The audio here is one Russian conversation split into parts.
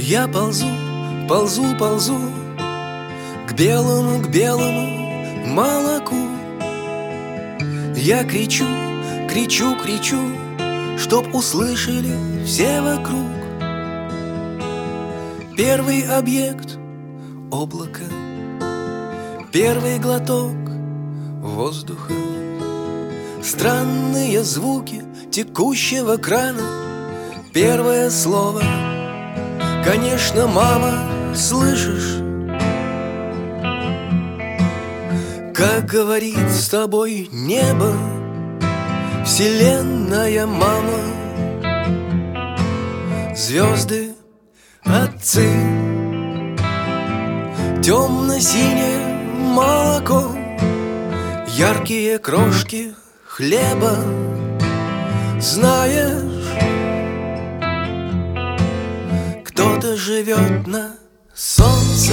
Я ползу, ползу, ползу к белому молоку. Я кричу, кричу, кричу, чтоб услышали все вокруг. Первый объект — облако, первый глоток воздуха, странные звуки текущего крана, первое слово. Конечно, мама, слышишь, как говорит с тобой небо, вселенная, мама, звезды, отцы, темно-синее молоко, яркие крошки хлеба. Знаешь, кто-то живет на солнце.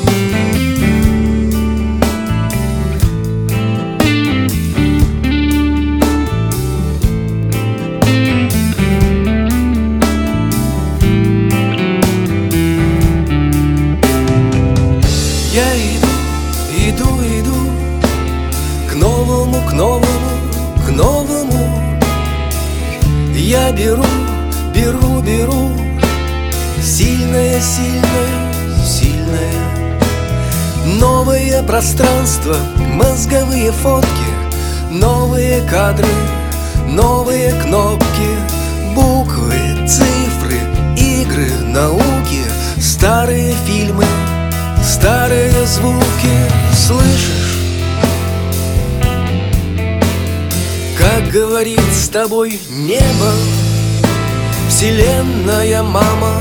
Я иду к новому, к новому, к новому. Я беру сильное, сильное, сильное. Новое пространство, мозговые фотки, новые кадры, новые кнопки, буквы, цифры, игры, науки, старые фильмы, старые звуки. Слышишь, как говорит с тобой небо, вселенная, мама,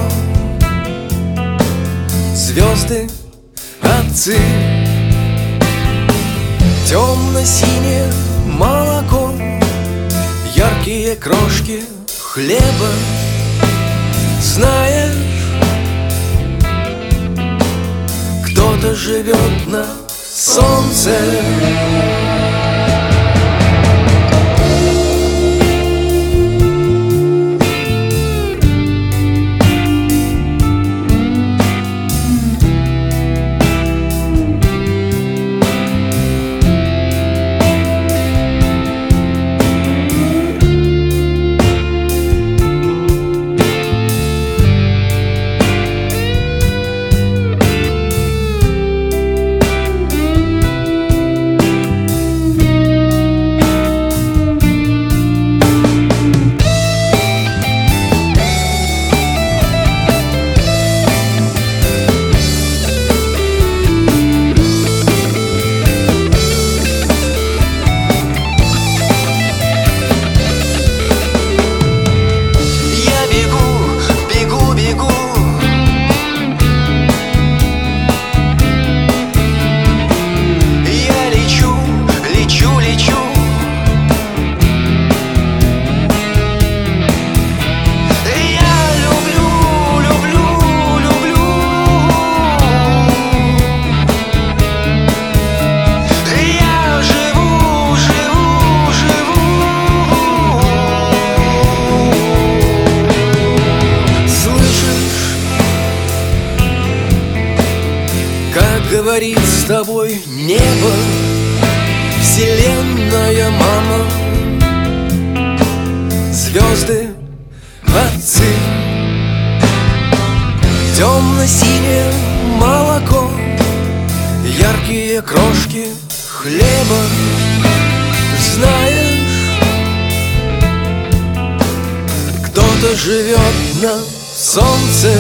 звезды, отцы, темно-синее молоко, яркие крошки хлеба. Знаешь, кто-то живет на солнце. Говорит с тобой небо, вселенная, мама, звезды, отцы, темно-синее молоко, яркие крошки хлеба. Знаешь, кто-то живет на солнце.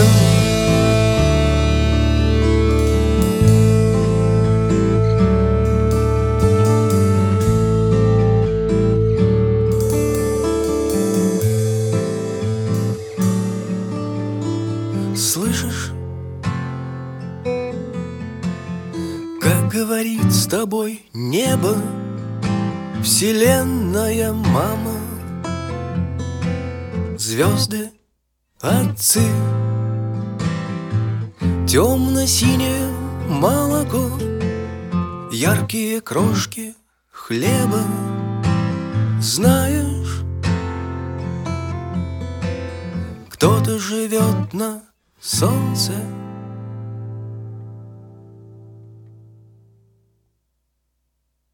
Слышишь, как говорит с тобой небо, вселенная, мама, звезды, отцы, темно-синее молоко, яркие крошки хлеба. Знаешь, кто-то живет на солнце